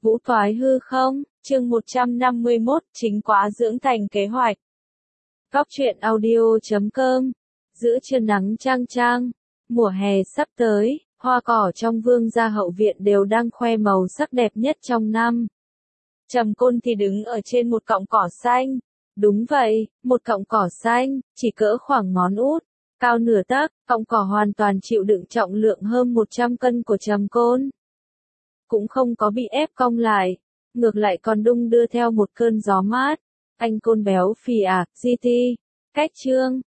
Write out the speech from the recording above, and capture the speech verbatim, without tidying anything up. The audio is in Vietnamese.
Vũ toái hư không, chương một trăm năm mươi mốt, chính quá dưỡng thành kế hoạch. Góc truyện audio chấm com, giữa trưa nắng chang chang, mùa hè sắp tới, hoa cỏ trong vương gia hậu viện đều đang khoe màu sắc đẹp nhất trong năm. Trầm Côn thì đứng ở trên một cọng cỏ xanh. Đúng vậy, một cọng cỏ xanh, chỉ cỡ khoảng ngón út, cao nửa tấc, cọng cỏ hoàn toàn chịu đựng trọng lượng hơn một trăm cân của Trầm Côn. Cũng không có bị ép cong lại, ngược lại còn đung đưa theo một cơn gió mát. Anh Côn béo phì à, giê tê, cách chương,